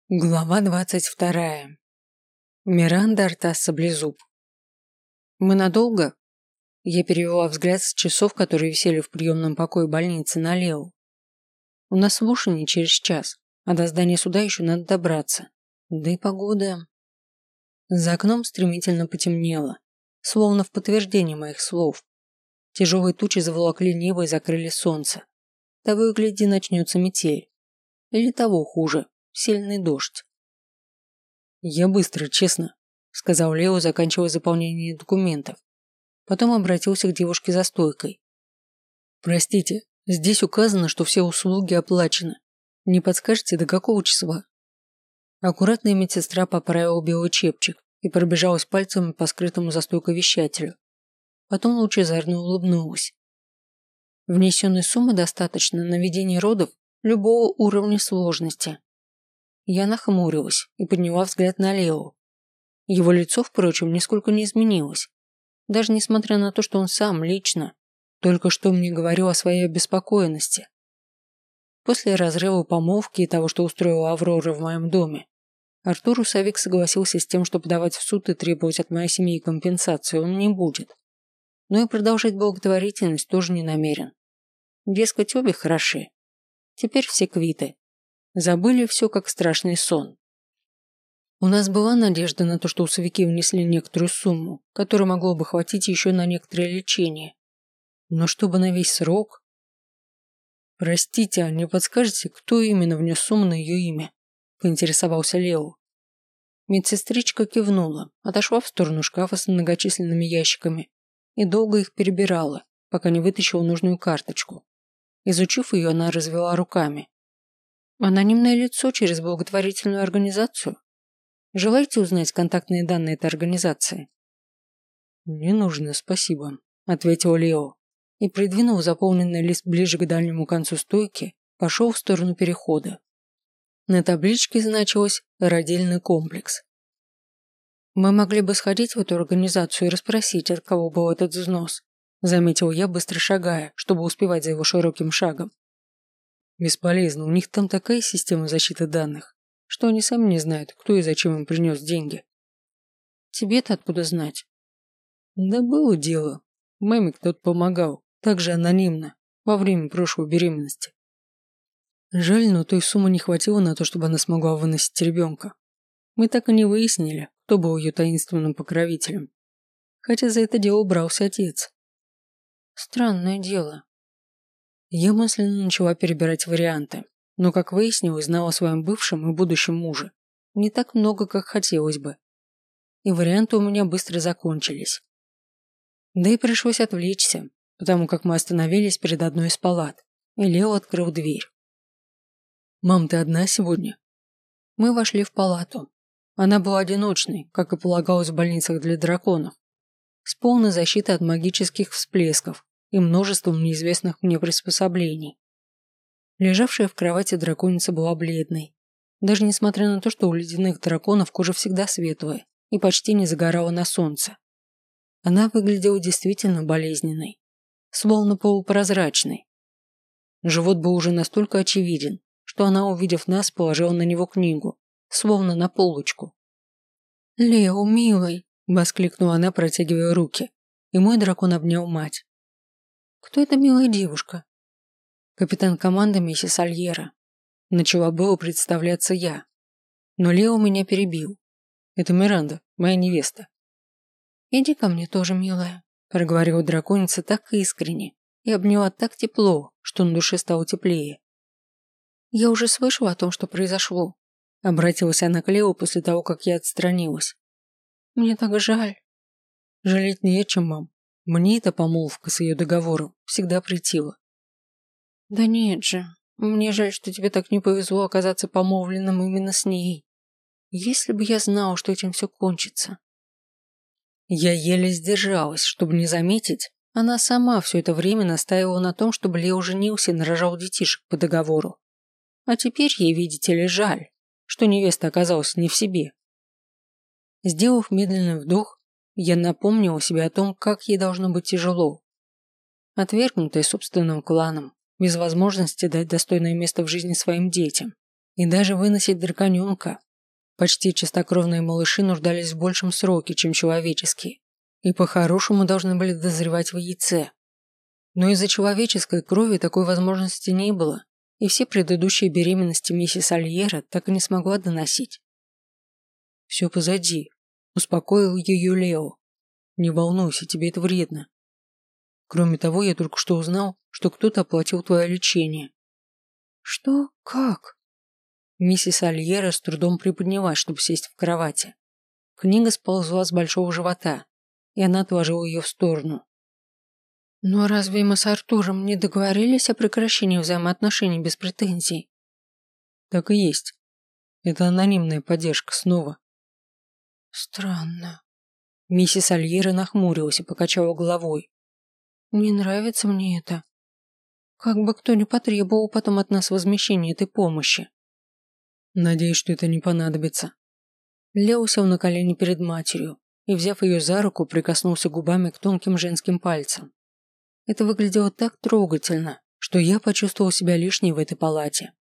Глава 22. Миранда Артас Саблезуб. «Мы надолго?» Я перевела взгляд с часов, которые висели в приемном покое больницы, на Лео. «У нас слушание через час, а до здания суда еще надо добраться. Да и погода...» За окном стремительно потемнело, словно в подтверждение моих слов. Тяжелые тучи заволокли небо и закрыли солнце. Того и гляди, начнется метель. Или того хуже. Сильный дождь. «Я быстро, честно», – сказал Лео, заканчивая заполнение документов. Потом обратился к девушке за стойкой. «Простите, здесь указано, что все услуги оплачены. Не подскажете, до какого числа?» Аккуратная медсестра поправила белый чепчик и пробежалась пальцами по скрытому за стойкой вещателю. Потом лучезарно улыбнулась. «Внесенной суммы достаточно на ведение родов любого уровня сложности». Я нахмурилась и подняла взгляд на Лео. Его лицо, впрочем, нисколько не изменилось. Даже несмотря на то, что он сам, лично, только что мне говорил о своей обеспокоенности. После разрыва помолвки и того, что устроила Аврора в моем доме, Артур Усовик согласился с тем, что подавать в суд и требовать от моей семьи компенсации он не будет. Но и продолжать благотворительность тоже не намерен. Дескать, обе хороши. Теперь все квиты. Забыли все, как страшный сон. У нас была надежда на то, что усовики внесли некоторую сумму, которая могло бы хватить еще на некоторое лечение. Но чтобы на весь срок... «Простите, а не подскажете, кто именно внес сумму на ее имя?» – поинтересовался Лео. Медсестричка кивнула, отошла в сторону шкафа с многочисленными ящиками и долго их перебирала, пока не вытащила нужную карточку. Изучив ее, она развела руками. «Анонимное лицо через благотворительную организацию. Желаете узнать контактные данные этой организации?» «Не нужно, спасибо», – ответил Лео и, придвинув заполненный лист ближе к дальнему концу стойки, пошел в сторону перехода. На табличке значилось «Родильный комплекс». «Мы могли бы сходить в эту организацию и расспросить, от кого был этот взнос», – заметил я, быстро шагая, чтобы успевать за его широким шагом. «Бесполезно, у них там такая система защиты данных, что они сами не знают, кто и зачем им принес деньги». «Тебе-то откуда знать?» «Да было дело. Маме кто-то помогал, также анонимно, во время прошлой беременности. Жаль, но той суммы не хватило на то, чтобы она смогла выносить ребенка. Мы так и не выяснили, кто был ее таинственным покровителем. Хотя за это дело брался отец». «Странное дело». Я мысленно начала перебирать варианты, но, как выяснилось, знала о своем бывшем и будущем муже не так много, как хотелось бы. И варианты у меня быстро закончились. Да и пришлось отвлечься, потому как мы остановились перед одной из палат, и Лео открыл дверь. «Мам, ты одна сегодня?» Мы вошли в палату. Она была одиночной, как и полагалось в больницах для драконов, с полной защитой от магических всплесков и множеством неизвестных мне приспособлений. Лежавшая в кровати драконица была бледной, даже несмотря на то, что у ледяных драконов кожа всегда светлая и почти не загорала на солнце. Она выглядела действительно болезненной, словно полупрозрачной. Живот был уже настолько очевиден, что она, увидев нас, положила на него книгу, словно на полочку. «Лео, милый!» – воскликнула она, протягивая руки, и мой дракон обнял мать. «Кто эта милая девушка?» «Капитан команды миссис Альера». Начала было представляться я, но Лео меня перебил. «Это Миранда, моя невеста». «Иди ко мне тоже, милая», – проговорила драконица так искренне и обняла так тепло, что на душе стало теплее. «Я уже слышала о том, что произошло», – обратилась она к Лео после того, как я отстранилась. «Мне так жаль». «Жалеть не о чем, мам. Мне эта помолвка с ее договором всегда претила». «Да нет же, мне жаль, что тебе так не повезло оказаться помолвленным именно с ней. Если бы я знала, что этим все кончится». Я еле сдержалась, чтобы не заметить, она сама все это время настаивала на том, чтобы Лео женился и нарожал детишек по договору. А теперь ей, видите ли, жаль, что невеста оказалась не в себе. Сделав медленный вдох, я напомнила себе о том, как ей должно быть тяжело. Отвергнутая собственным кланом, без возможности дать достойное место в жизни своим детям И даже выносить драконёнка. Почти чистокровные малыши нуждались в большем сроке, чем человеческие, и по-хорошему должны были дозревать в яйце. Но из-за человеческой крови такой возможности не было, и все предыдущие беременности миссис Альера так и не смогла доносить. «Все позади», – успокоил ее Лео. «Не волнуйся, тебе это вредно. Кроме того, я только что узнал, что кто-то оплатил твое лечение». «Что? Как?» Миссис Альера с трудом приподнялась, чтобы сесть в кровати. Книга сползла с большого живота, и она отложила ее в сторону. «Но разве мы с Артуром не договорились о прекращении взаимоотношений без претензий?» «Так и есть. Это анонимная поддержка снова». «Странно». Миссис Альера нахмурилась и покачала головой. «Не нравится мне это. Как бы кто ни потребовал потом от нас возмещения этой помощи». «Надеюсь, что это не понадобится». Лео сел на колени перед матерью и, взяв ее за руку, прикоснулся губами к тонким женским пальцам. Это выглядело так трогательно, что я почувствовал себя лишней в этой палате.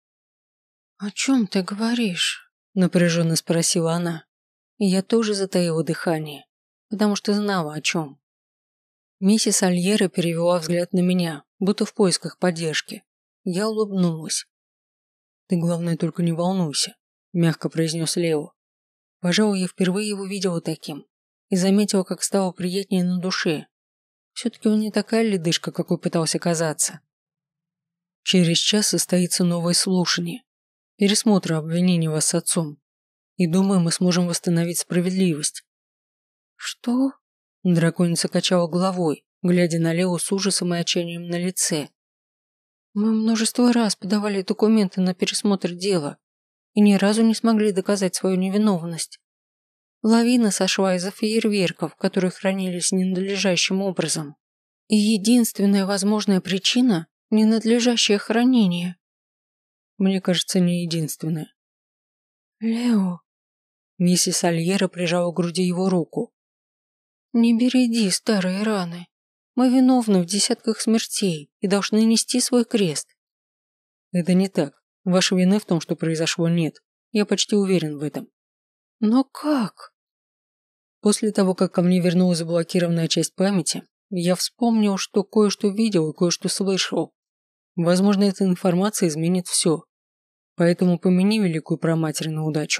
«О чем ты говоришь?» – напряженно спросила она. И я тоже затаила дыхание, потому что знала о чем. Миссис Альера перевела взгляд на меня, будто в поисках поддержки. Я улыбнулась. «Ты, главное, только не волнуйся», – мягко произнес Лео. Пожалуй, я впервые его видела таким и заметила, как стало приятнее на душе. Все-таки он не такая ледышка, какой пытался казаться. Через час состоится новое слушание, пересмотр обвинений вас с отцом. И думаю, мы сможем восстановить справедливость». «Что?» Драконица качала головой, глядя на Лео с ужасом и отчаянием на лице. «Мы множество раз подавали документы на пересмотр дела и ни разу не смогли доказать свою невиновность. Лавина сошла из-за фейерверков, которые хранились ненадлежащим образом. И единственная возможная причина – ненадлежащее хранение». «Мне кажется, не единственная». «Лео...» Миссис Альера прижала к груди его руку. «Не береди старые раны. Мы виновны в десятках смертей и должны нести свой крест». «Это не так. Вашей вины в том, что произошло, нет. Я почти уверен в этом». «Но как?» После того, как ко мне вернулась заблокированная часть памяти, я вспомнил, что кое-что видел и кое-что слышал. Возможно, эта информация изменит все. Поэтому помяни великую праматерь на удачу».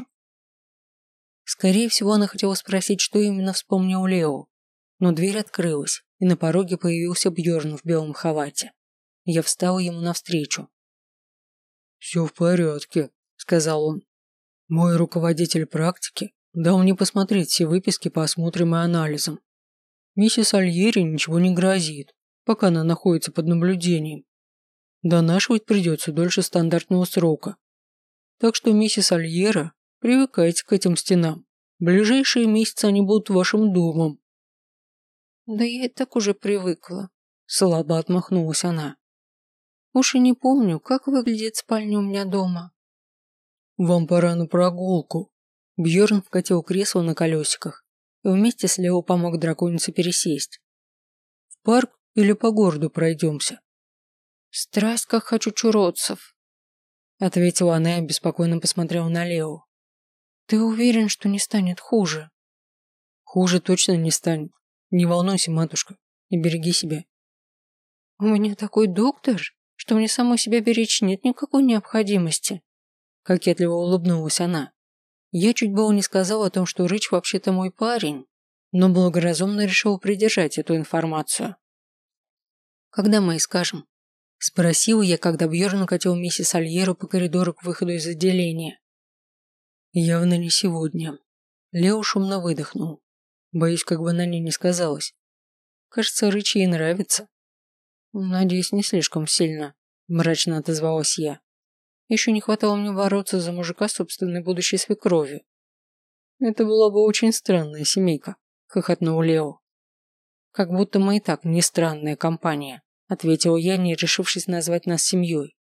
Скорее всего, она хотела спросить, что именно вспомнил Лео. Но дверь открылась, и на пороге появился Бьорн в белом халате. Я встал ему навстречу. «Все в порядке», – сказал он. «Мой руководитель практики дал мне посмотреть все выписки по осмотрам и анализам. Миссис Альери ничего не грозит, пока она находится под наблюдением. Донашивать придется дольше стандартного срока. Так что, миссис Альера, привыкайте к этим стенам. В ближайшие месяцы они будут вашим домом». «Да я и так уже привыкла», – слабо отмахнулась она. «Уж и не помню, как выглядит спальня у меня дома». «Вам пора на прогулку». Бьорн вкатил кресло на колесиках и вместе с Лео помог драконице пересесть. «В парк или по городу пройдемся?» «Страсть, как хочу чуродцев», – ответила она и беспокойно посмотрела на Лео. «Ты уверен, что не станет хуже?» «Хуже точно не станет. Не волнуйся, матушка, и береги себя». «У меня такой доктор, что мне самой себя беречь нет никакой необходимости», – кокетливо улыбнулась она. Я чуть было не сказала о том, что Рыч вообще-то мой парень, но благоразумно решил придержать эту информацию. «Когда мы и скажем?» – спросила я, когда Бьорн укатил миссис Альеру по коридору к выходу из отделения. «Явно не сегодня». Лео шумно выдохнул. Боюсь, как бы на ней не сказалось. Кажется, Рыч ей нравится. «Надеюсь, не слишком сильно», – мрачно отозвалась я. Еще не хватало мне бороться за мужика собственной будущей свекрови. «Это была бы очень странная семейка», – хохотнул Лео. «Как будто мы и так не странная компания», – ответил я, не решившись назвать нас семьей.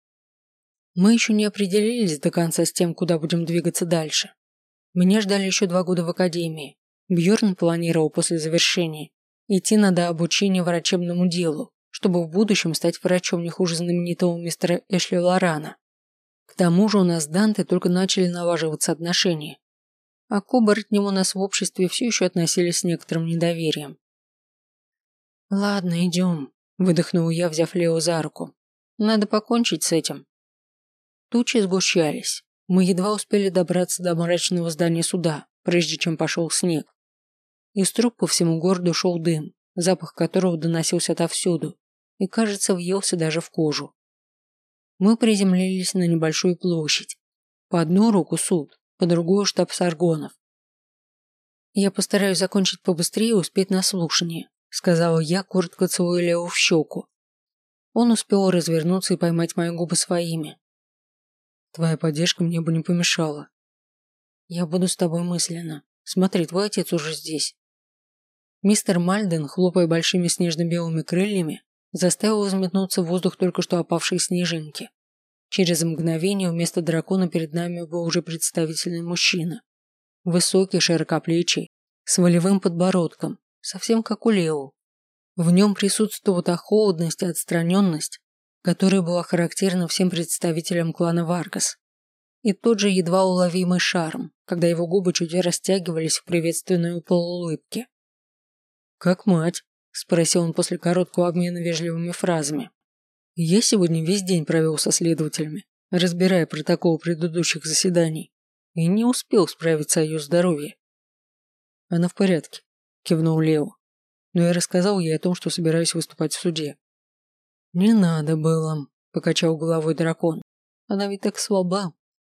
Мы еще не определились до конца с тем, куда будем двигаться дальше. Меня ждали еще 2 года в академии. Бьорн планировал после завершения идти на дообучение врачебному делу, чтобы в будущем стать врачом не хуже знаменитого мистера Эшли Лорана. К К тому же у нас с Данте только начали налаживаться отношения, а к оборотням у нас в обществе все еще относились с некоторым недоверием. «Ладно, идем», – выдохнул я, взяв Лео за руку. «Надо покончить с этим». Тучи сгущались. Мы едва успели добраться до мрачного здания суда, прежде чем пошел снег. Из труб по всему городу шел дым, запах которого доносился отовсюду и, кажется, въелся даже в кожу. Мы приземлились на небольшую площадь. По одну руку суд, по другую штаб Саргонов. «Я постараюсь закончить побыстрее и успеть на слушание», – сказала я, коротко целуя Лео в щеку. Он успел развернуться и поймать мои губы своими. «Твоя поддержка мне бы не помешала». «Я буду с тобой мысленно. Смотри, твой отец уже здесь». Мистер Мальден, хлопая большими снежно-белыми крыльями, заставил взметнуться в воздух только что опавшие снежинки. Через мгновение вместо дракона перед нами был уже представительный мужчина. Высокий, широкоплечий, с волевым подбородком, совсем как у Лео. В нем присутствовала та холодность и отстраненность, которая была характерна всем представителям клана Варгас. И тот же едва уловимый шарм, когда его губы чуть растягивались в приветственной полуулыбке. «Как мать?» – спросил он после короткого обмена вежливыми фразами. «Я сегодня весь день провел со следователями, разбирая протокол предыдущих заседаний, и не успел справиться о ее здоровье». «Она в порядке», – кивнул Лео. «Но я рассказал ей о том, что собираюсь выступать в суде». «Не надо было», – покачал головой дракон. «Она ведь так слаба».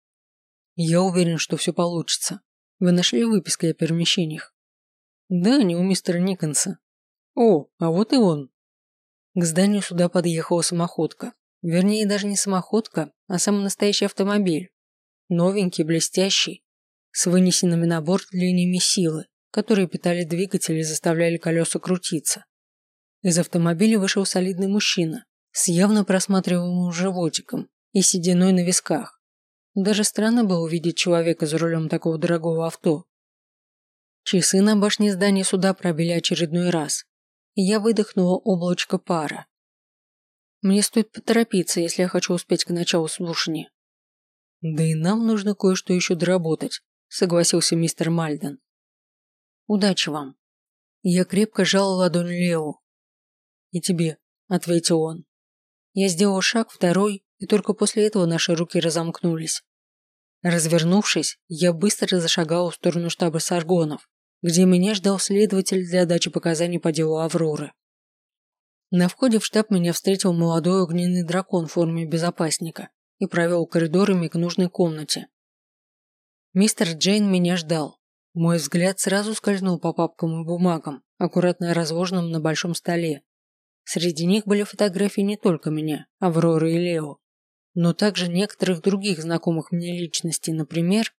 «Я уверен, что все получится. Вы нашли выписки о перемещениях?» «Да, не у мистера Никонса». «О, а вот и он». К зданию суда подъехала самоходка. Вернее, даже не самоходка, а самый настоящий автомобиль. Новенький, блестящий, с вынесенными на борт линиями силы, которые питали двигатель и заставляли колеса крутиться. Из автомобиля вышел солидный мужчина с явно просматриваемым животиком и сединой на висках. Даже странно было увидеть человека за рулем такого дорогого авто. Часы на башне здания суда пробили очередной раз, и я выдохнула облачко пара. Мне стоит поторопиться, если я хочу успеть к началу слушания. Да и нам нужно кое-что еще доработать, согласился мистер Мальден. Удачи вам. Я крепко сжала ладонь Лео. И тебе, ответил он. Я сделал шаг, второй, и только после этого наши руки разомкнулись. Развернувшись, я быстро зашагал в сторону штаба Саргонов, где меня ждал следователь для дачи показаний по делу Авроры. На входе в штаб меня встретил молодой огненный дракон в форме безопасника и провел коридорами к нужной комнате. Мистер Джейн меня ждал. Мой взгляд сразу скользнул по папкам и бумагам, аккуратно разложенным на большом столе. Среди них были фотографии не только меня, Авроры и Лео, но также некоторых других знакомых мне личностей, например...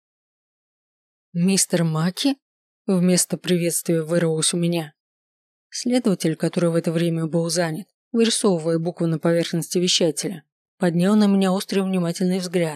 «Мистер Маки?» Вместо приветствия вырвалось у меня. Следователь, который в это время был занят, вырисовывая буквы на поверхности вещателя, поднял на меня острый внимательный взгляд.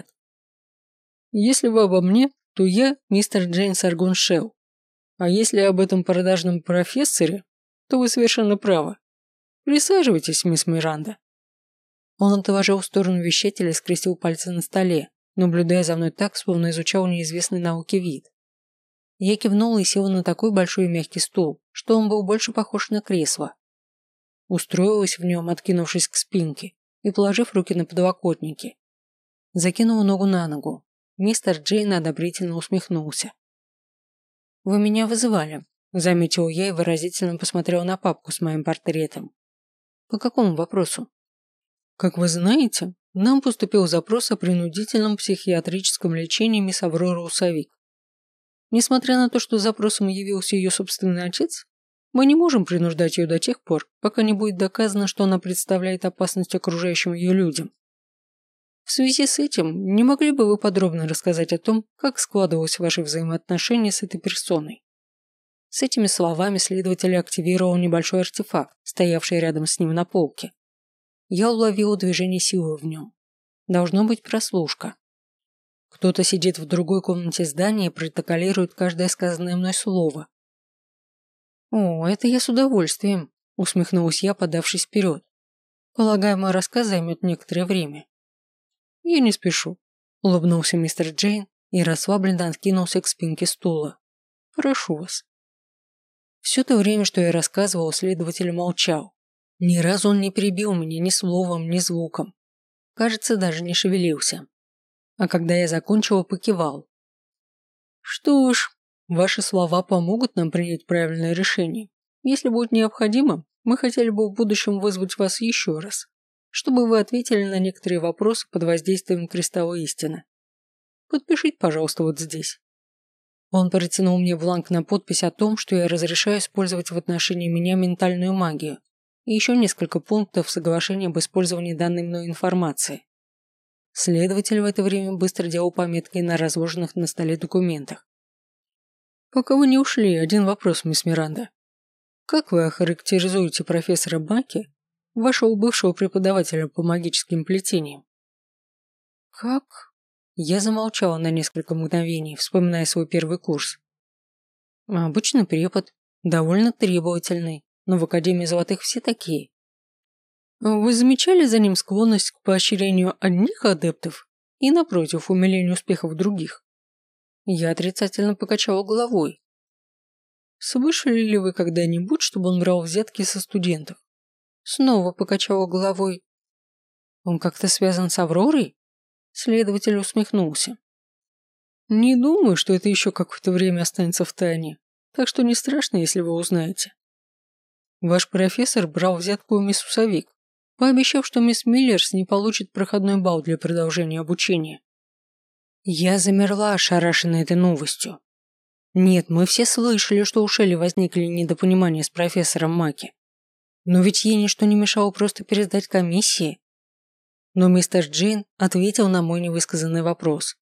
«Если вы обо мне, то я мистер Джейн Саргон Шелл. А если об этом продажном профессоре, то вы совершенно правы. Присаживайтесь, мисс Миранда». Он отложил в сторону вещателя и скрестил пальцы на столе, наблюдая за мной так, словно изучал неизвестный науке вид. Я кивнула и села на такой большой и мягкий стул, что он был больше похож на кресло. Устроилась в нем, откинувшись к спинке и положив руки на подлокотники. Закинула ногу на ногу. Мистер Джейн одобрительно усмехнулся. «Вы меня вызывали», – заметил я и выразительно посмотрел на папку с моим портретом. «По какому вопросу?» «Как вы знаете, нам поступил запрос о принудительном психиатрическом лечении мисс Авроры Усовик. Несмотря на то, что запросом явился ее собственный отец, мы не можем принуждать ее до тех пор, пока не будет доказано, что она представляет опасность окружающим ее людям. В связи с этим, не могли бы вы подробно рассказать о том, как складывалось ваши взаимоотношения с этой персоной?» С этими словами следователь активировал небольшой артефакт, стоявший рядом с ним на полке. Я уловила движение силы в нем. Должно быть прослушка. Кто-то сидит в другой комнате здания и протоколирует каждое сказанное мной слово. «О, это я с удовольствием», – усмехнулась я, подавшись вперед. «Полагаю, мой рассказ займет некоторое время». «Я не спешу», – улыбнулся мистер Джейн и расслабленно откинулся к спинке стула. Прошу вас. Все то время, что я рассказывал, следователь молчал. Ни разу он не перебил меня ни словом, ни звуком. Кажется, даже не шевелился. А когда я закончил, покивал. Что ж, ваши слова помогут нам принять правильное решение. Если будет необходимо, мы хотели бы в будущем вызвать вас еще раз, чтобы вы ответили на некоторые вопросы под воздействием кристалла истины. Подпишите, пожалуйста, вот здесь. Он протянул мне бланк на подпись о том, что я разрешаю использовать в отношении меня ментальную магию, и еще несколько пунктов соглашения об использовании данной мной информации. Следователь в это время быстро делал пометки на разложенных на столе документах. Пока вы не ушли, один вопрос, мисс Миранда. Как вы охарактеризуете профессора Маки, вашего бывшего преподавателя по магическим плетениям? Как? Я замолчала на несколько мгновений, вспоминая свой первый курс. Обычный препод, довольно требовательный, но в Академии Золотых все такие. Вы замечали за ним склонность к поощрению одних адептов и, напротив, умилению успехов других? Я отрицательно покачала головой. Слышали ли вы когда-нибудь, чтобы он брал взятки со студентов? Снова покачала головой. Он как-то связан с Авророй? Следователь усмехнулся. Не думаю, что это еще какое-то время останется в тайне, так что не страшно, если вы узнаете. Ваш профессор брал взятку у мисс Усовик, пообещав, что мисс Миллерс не получит проходной балл для продолжения обучения. Я замерла, ошарашенная этой новостью. Нет, мы все слышали, что у Шелли возникли недопонимания с профессором Маки. Но ведь ей ничто не мешало просто пересдать комиссии. Но мистер Джейн ответил на мой невысказанный вопрос.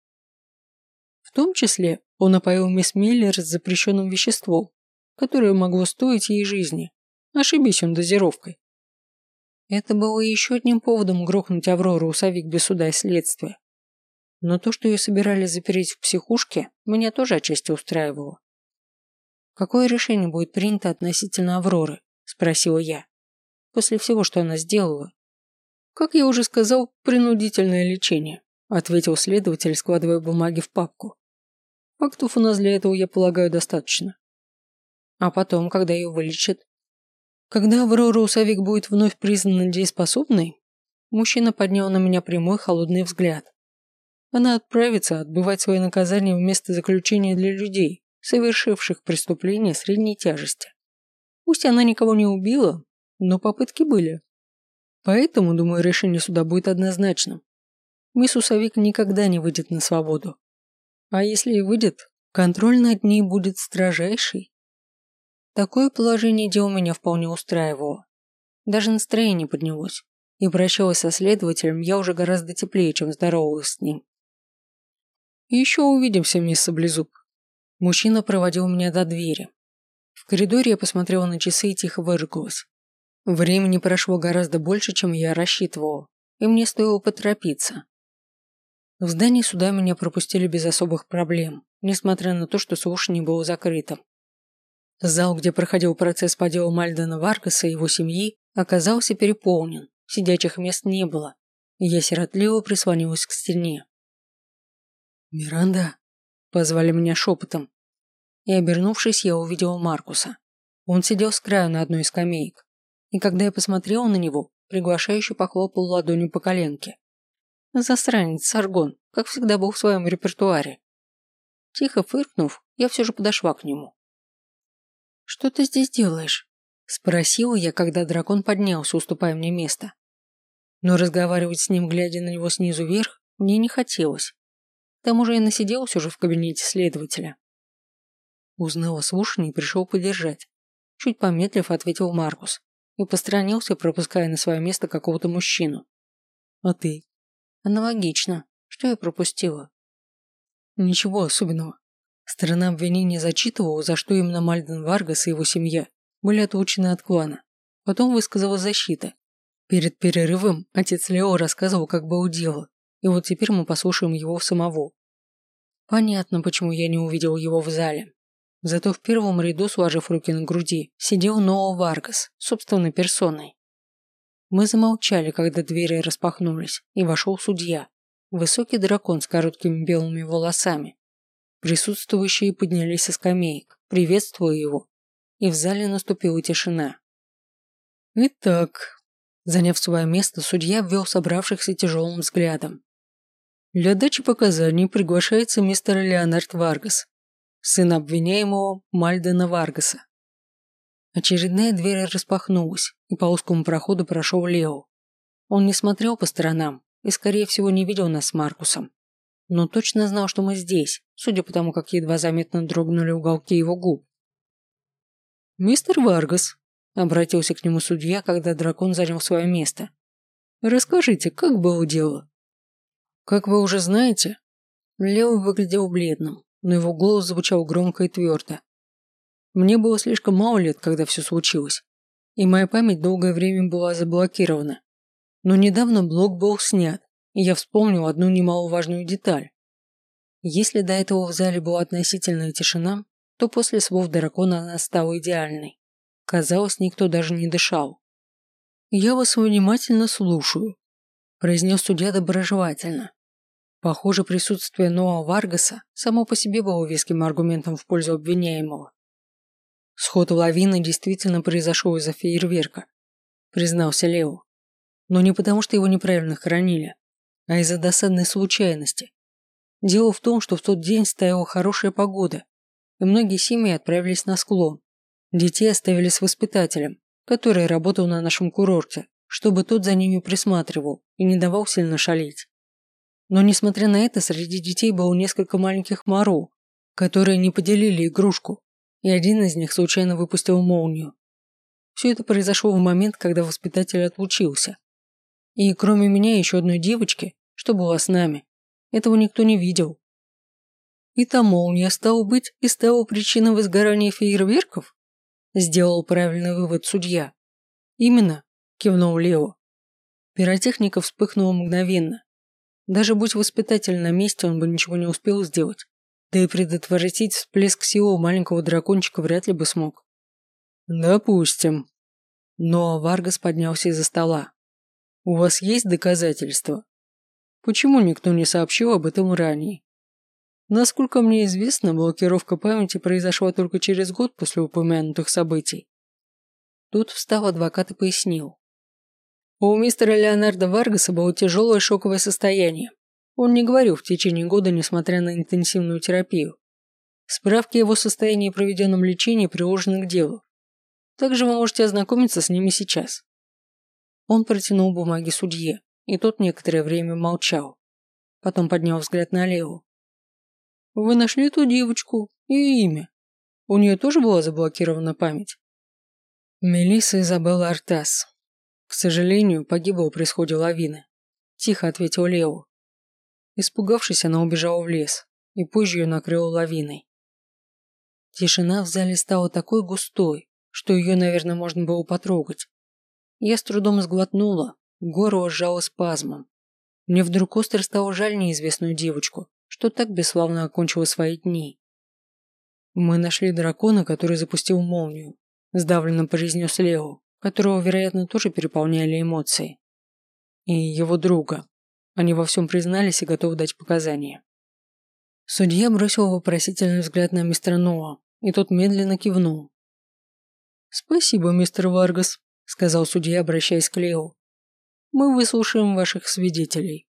В том числе он опоил мисс Миллер с запрещенным веществом, которое могло стоить ей жизни. Ошибись он дозировкой. Это было еще одним поводом грохнуть Аврору Усовик без суда и следствия. Но то, что ее собирались запереть в психушке, меня тоже отчасти устраивало. «Какое решение будет принято относительно Авроры?» – спросила я. «После всего, что она сделала». «Как я уже сказал, принудительное лечение», – ответил следователь, складывая бумаги в папку. «Фактов у нас для этого, я полагаю, достаточно». «А потом, когда ее вылечат?» «Когда Аврора Усовик будет вновь признана дееспособной?» Мужчина поднял на меня прямой холодный взгляд. Она отправится отбывать свое наказание в место заключения для людей, совершивших преступления средней тяжести. Пусть она никого не убила, но попытки были. Поэтому, думаю, решение суда будет однозначным. Мисс Усовик никогда не выйдет на свободу. А если и выйдет, контроль над ней будет строжайший. Такое положение дел меня вполне устраивало. Даже настроение поднялось. И прощалась со следователем я уже гораздо теплее, чем здоровалась с ним. «Еще увидимся, мисс Саблезуб». Мужчина проводил меня до двери. В коридоре я посмотрела на часы и тихо выругалась. Времени прошло гораздо больше, чем я рассчитывала, и мне стоило поторопиться. В здании суда меня пропустили без особых проблем, несмотря на то, что слушание было закрытым. Зал, где проходил процесс по делу Мальдена Варгаса и его семьи, оказался переполнен, сидячих мест не было, и я сиротливо прислонилась к стене. «Миранда?» – позвали меня шепотом. И, обернувшись, я увидела Маркуса. Он сидел с краю на одной из скамеек, и когда я посмотрела на него, приглашающе похлопал ладонью по коленке. Засранец Саргон, как всегда, был в своем репертуаре. Тихо фыркнув, я все же подошла к нему. «Что ты здесь делаешь?» – спросила я, когда дракон поднялся, уступая мне место. Но разговаривать с ним, глядя на него снизу вверх, мне не хотелось. К тому же я насиделась уже в кабинете следователя. Узнал о слушании и пришел поддержать. Чуть помедлив, ответил Маркус и посторонился, пропуская на свое место какого-то мужчину. А ты? Аналогично. Что я пропустила? Ничего особенного. Сторона обвинения зачитывала, за что именно Мальден Варгас и его семья были отлучены от клана. Потом высказала защита. Перед перерывом отец Лео рассказывал, как было дело. И вот теперь мы послушаем его самого. Понятно, почему я не увидел его в зале. Зато в первом ряду, сложив руки на груди, сидел Ноа Варгас, собственной персоной. Мы замолчали, когда двери распахнулись, и вошел судья. высокий дракон с короткими белыми волосами. Присутствующие поднялись со скамеек, приветствуя его, и в зале наступила тишина. Итак, заняв свое место, судья ввел собравшихся тяжелым взглядом. Для дачи показаний приглашается мистер Леонард Варгас, сын обвиняемого Мальдена Варгаса. Очередная дверь распахнулась, и по узкому проходу прошел Лео. Он не смотрел по сторонам и, скорее всего, не видел нас с Маркусом, но точно знал, что мы здесь, судя по тому, как едва заметно дрогнули уголки его губ. «Мистер Варгас», — обратился к нему судья, когда дракон занял свое место, — «расскажите, как было дело?» «Как вы уже знаете...» Лео выглядел бледным, но его голос звучал громко и твердо. «Мне было слишком мало лет, когда все случилось, и моя память долгое время была заблокирована. Но недавно блок был снят, и я вспомнил одну немаловажную деталь. Если до этого в зале была относительная тишина, то после слов дракона она стала идеальной. Казалось, никто даже не дышал. «Я вас внимательно слушаю», – произнес судья доброжелательно. Похоже, присутствие Ноа Варгаса само по себе было веским аргументом в пользу обвиняемого. «Сход лавины действительно произошел из-за фейерверка», – признался Лео. «Но не потому, что его неправильно хоронили, а из-за досадной случайности. Дело в том, что в тот день стояла хорошая погода, и многие семьи отправились на склон. Детей оставили с воспитателем, который работал на нашем курорте, чтобы тот за ними присматривал и не давал сильно шалить. Но несмотря на это, среди детей было несколько маленьких Маро, которые не поделили игрушку, и один из них случайно выпустил молнию. Все это произошло в момент, когда воспитатель отлучился. И кроме меня еще одной девочки, что была с нами, этого никто не видел. И та молния, стала быть, и стала причиной возгорания фейерверков? Сделал правильный вывод судья. Именно, кивнул Лео. Пиротехника вспыхнула мгновенно. Даже будь воспитатель на месте, он бы ничего не успел сделать. Да и предотвратить всплеск силы у маленького дракончика вряд ли бы смог. Допустим. Но Варгас поднялся из-за стола. У вас есть доказательства? Почему никто не сообщил об этом ранее? Насколько мне известно, блокировка памяти произошла только через год после упомянутых событий. Тут встал адвокат и пояснил. У мистера Леонарда Варгаса было тяжелое шоковое состояние. Он не говорил в течение года, несмотря на интенсивную терапию. Справки о его состоянии и проведенном лечении приложены к делу. Также вы можете ознакомиться с ними сейчас. Он протянул бумаги судье, и тот некоторое время молчал. Потом поднял взгляд на Лео. Вы нашли ту девочку и имя. У нее тоже была заблокирована память? Мелисса Изабелла Артас. К сожалению, погибла при сходе лавины. Тихо ответил Лео. Испугавшись, она убежала в лес, и позже ее накрыла лавиной. Тишина в зале стала такой густой, что ее, наверное, можно было потрогать. Я с трудом сглотнула, горло сжало спазмом. Мне вдруг остро стало жаль неизвестную девочку, что так бесславно окончила свои дни. Мы нашли дракона, который запустил молнию, сдавленно произнес Лео, которого, вероятно, тоже переполняли эмоции. И его друга. Они во всем признались и готовы дать показания. Судья бросил вопросительный взгляд на мистера Ноа, и тот медленно кивнул. «Спасибо, мистер Варгас», — сказал судья, обращаясь к Лео. «Мы выслушаем ваших свидетелей».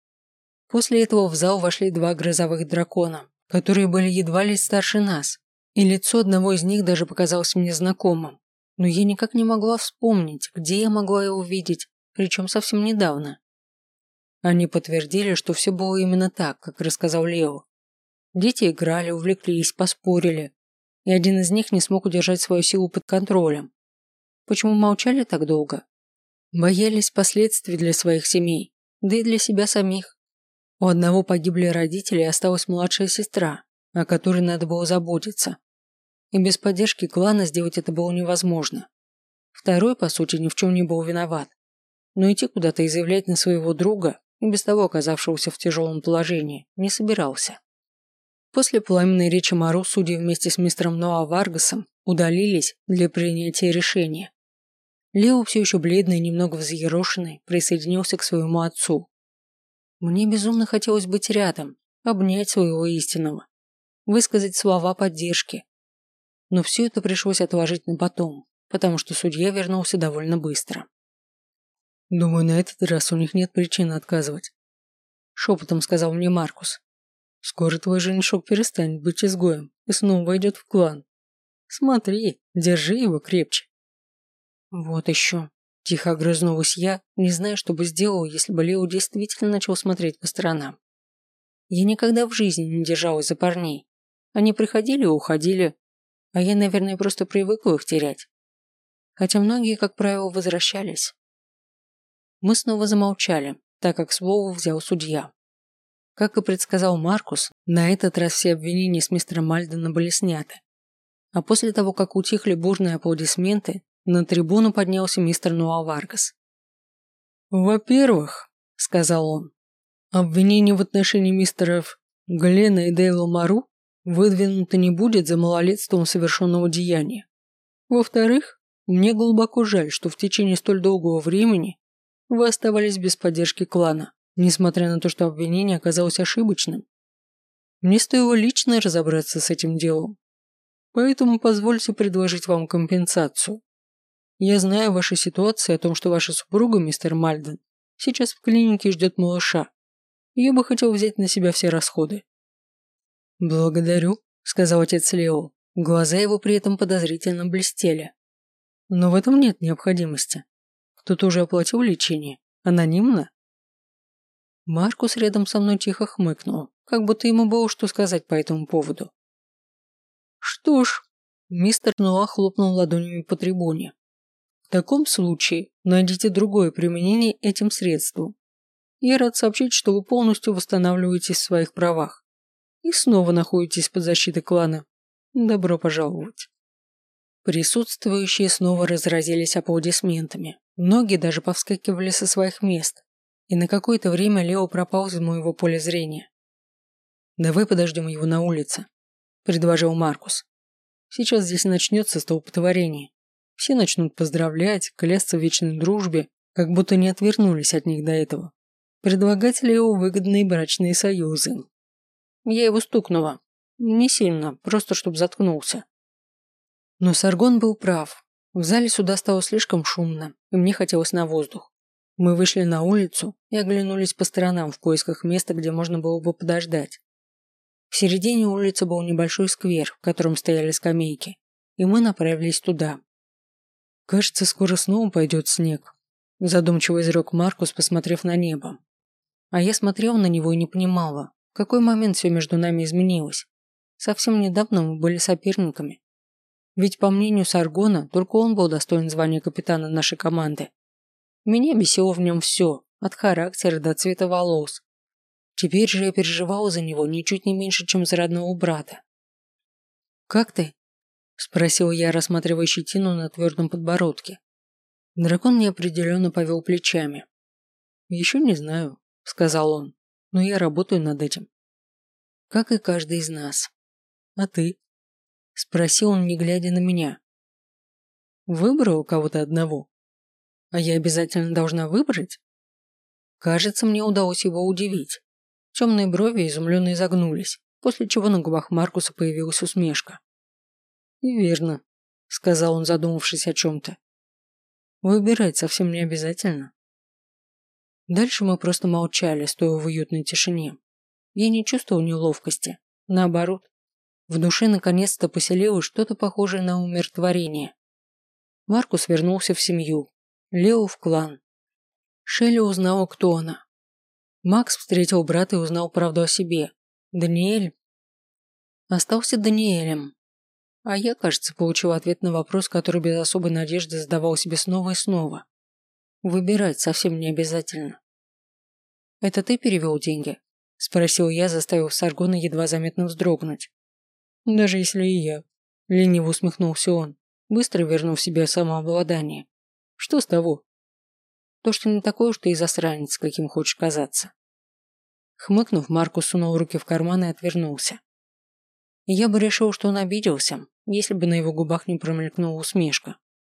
После этого в зал вошли два грозовых дракона, которые были едва ли старше нас, и лицо одного из них даже показалось мне знакомым, но я никак не могла вспомнить, где я могла его видеть, причем совсем недавно. Они подтвердили, что все было именно так, как рассказал Лео. Дети играли, увлеклись, поспорили, и один из них не смог удержать свою силу под контролем. Почему молчали так долго? Боялись последствий для своих семей, да и для себя самих. У одного погибли родители и осталась младшая сестра, о которой надо было заботиться. И без поддержки клана сделать это было невозможно. Второй, по сути, ни в чем не был виноват. Но идти куда-то и заявлять на своего друга, и без того оказавшегося в тяжелом положении, не собирался. После пламенной речи Мару судьи вместе с мистером Ноа Варгасом удалились для принятия решения. Лео, все еще бледный и немного взъерошенный, присоединился к своему отцу. Мне безумно хотелось быть рядом, обнять своего истинного, высказать слова поддержки. Но все это пришлось отложить на потом, потому что судья вернулся довольно быстро. «Думаю, на этот раз у них нет причины отказывать», – шепотом сказал мне Маркус. «Скоро твой женишок перестанет быть изгоем и снова войдет в клан. Смотри, держи его крепче». «Вот еще», – тихо огрызнулась я, не зная, что бы сделал, если бы Лео действительно начал смотреть по сторонам. Я никогда в жизни не держалась за парней. Они приходили и уходили, а я, наверное, просто привыкла их терять. Хотя многие, как правило, возвращались. Мы снова замолчали, так как слово взял судья. Как и предсказал Маркус, на этот раз все обвинения с мистера Мальдена были сняты. А после того, как утихли бурные аплодисменты, на трибуну поднялся мистер Ноа Варгас. «Во-первых, — сказал он, — обвинение в отношении мистеров Глена и Дейла Мару выдвинуто не будет за малолетством совершенного деяния. Во-вторых, мне глубоко жаль, что в течение столь долгого времени вы оставались без поддержки клана, несмотря на то, что обвинение оказалось ошибочным. Мне стоило лично разобраться с этим делом. Поэтому позвольте предложить вам компенсацию. Я знаю вашу ситуацию о том, что ваша супруга, мистер Мальден, сейчас в клинике ждет малыша. Я бы хотел взять на себя все расходы». «Благодарю», — сказал отец Лео. Глаза его при этом подозрительно блестели. «Но в этом нет необходимости. Кто-то уже оплатил лечение. Анонимно?» Маркус рядом со мной тихо хмыкнул, как будто ему было что сказать по этому поводу. «Что ж», – мистер Ноа хлопнул ладонями по трибуне. «В таком случае найдите другое применение этим средству. Я рад сообщить, что вы полностью восстанавливаетесь в своих правах и снова находитесь под защитой клана. Добро пожаловать». Присутствующие снова разразились аплодисментами. Многие даже повскакивали со своих мест. И на какое-то время Лео пропал из моего поля зрения. «Давай подождем его на улице», – предложил Маркус. «Сейчас здесь начнется столпотворение. Все начнут поздравлять, клясться в вечной дружбе, как будто не отвернулись от них до этого. Предлагать Лео выгодные брачные союзы». Я его стукнула. Не сильно, просто чтобы заткнулся. Но Саргон был прав. В зале суда стало слишком шумно, и мне хотелось на воздух. Мы вышли на улицу и оглянулись по сторонам в поисках места, где можно было бы подождать. В середине улицы был небольшой сквер, в котором стояли скамейки, и мы направились туда. «Кажется, скоро снова пойдет снег», – задумчиво изрек Маркус, посмотрев на небо. А я смотрела на него и не понимала, в какой момент все между нами изменилось. Совсем недавно мы были соперниками. Ведь, по мнению Саргона, только он был достоин звания капитана нашей команды. Меня бесило в нем все, от характера до цвета волос. Теперь же я переживала за него ничуть не меньше, чем за родного брата. «Как ты?» – спросил я, рассматривая щетину на твердом подбородке. Дракон неопределенно повел плечами. «Еще не знаю», – сказал он, – «но я работаю над этим». «Как и каждый из нас. А ты?» – спросил он, не глядя на меня. «Выбрал кого-то одного? А я обязательно должна выбрать?» Кажется, мне удалось его удивить. Темные брови изумленно изогнулись, после чего на губах Маркуса появилась усмешка. «И верно», – сказал он, задумавшись о чем-то. «Выбирать совсем не обязательно». Дальше мы просто молчали, стоя в уютной тишине. Я не чувствовал неловкости. Наоборот, в душе наконец-то поселилось что-то похожее на умиротворение. Маркус вернулся в семью, Лео в клан. Шелли узнала, кто она. Макс встретил брата и узнал правду о себе. Даниэль остался Даниэлем. А я, кажется, получил ответ на вопрос, который без особой надежды задавал себе снова и снова. Выбирать совсем не обязательно. «Это ты перевел деньги?» – спросил я, заставив Саргона едва заметно вздрогнуть. «Даже если и я», – лениво усмехнулся он, быстро вернув себе самообладание. «Что с того?» «То, что не такой уж ты и засранец, каким хочешь казаться». Хмыкнув, Маркус сунул руки в карман и отвернулся. Я бы решил, что он обиделся, если бы на его губах не промелькнула усмешка.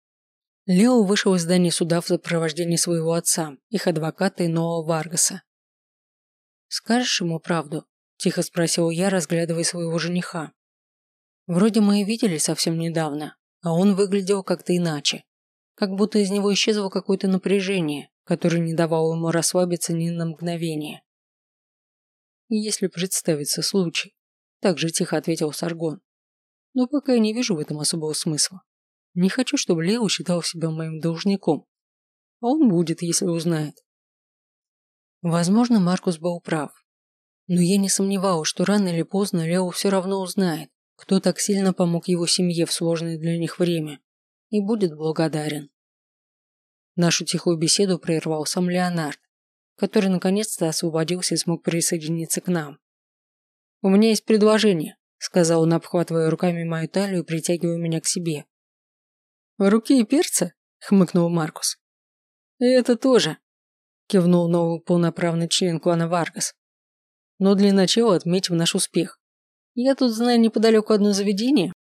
Лео вышел из здания суда в сопровождении своего отца, их адвоката и Ноа Варгаса. «Скажешь ему правду?» – тихо спросил я, разглядывая своего жениха. Вроде мы и виделись совсем недавно, а он выглядел как-то иначе. Как будто из него исчезло какое-то напряжение, которое не давало ему расслабиться ни на мгновение. «Если представится случай», – так же тихо ответил Саргон. «Но пока я не вижу в этом особого смысла. Не хочу, чтобы Лео считал себя моим должником. А он будет, если узнает». Возможно, Маркус был прав. Но я не сомневалась, что рано или поздно Лео все равно узнает, кто так сильно помог его семье в сложное для них время, и будет благодарен. Нашу тихую беседу прервал сам Леонард, который наконец-то освободился и смог присоединиться к нам. «У меня есть предложение», – сказал он, обхватывая руками мою талию и притягивая меня к себе. «Руки и перца?» – хмыкнул Маркус. «И это тоже», – кивнул новый полноправный член клана Варгас. «Но для начала отметим наш успех. Я тут знаю неподалеку одно заведение,